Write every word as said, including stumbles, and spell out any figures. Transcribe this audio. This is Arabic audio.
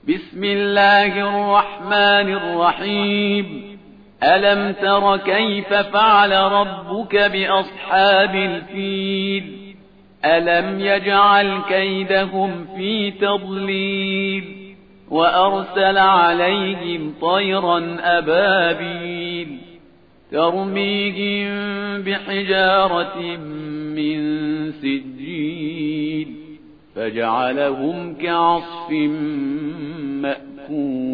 بسم الله الرحمن الرحيم. ألم تر كيف فعل ربك بأصحاب الفيل؟ ألم يجعل كيدهم في تضليل وأرسل عليهم طيرا أبابيل ترميهم بحجارة من سجيل فجعلهم كعصف مأكول.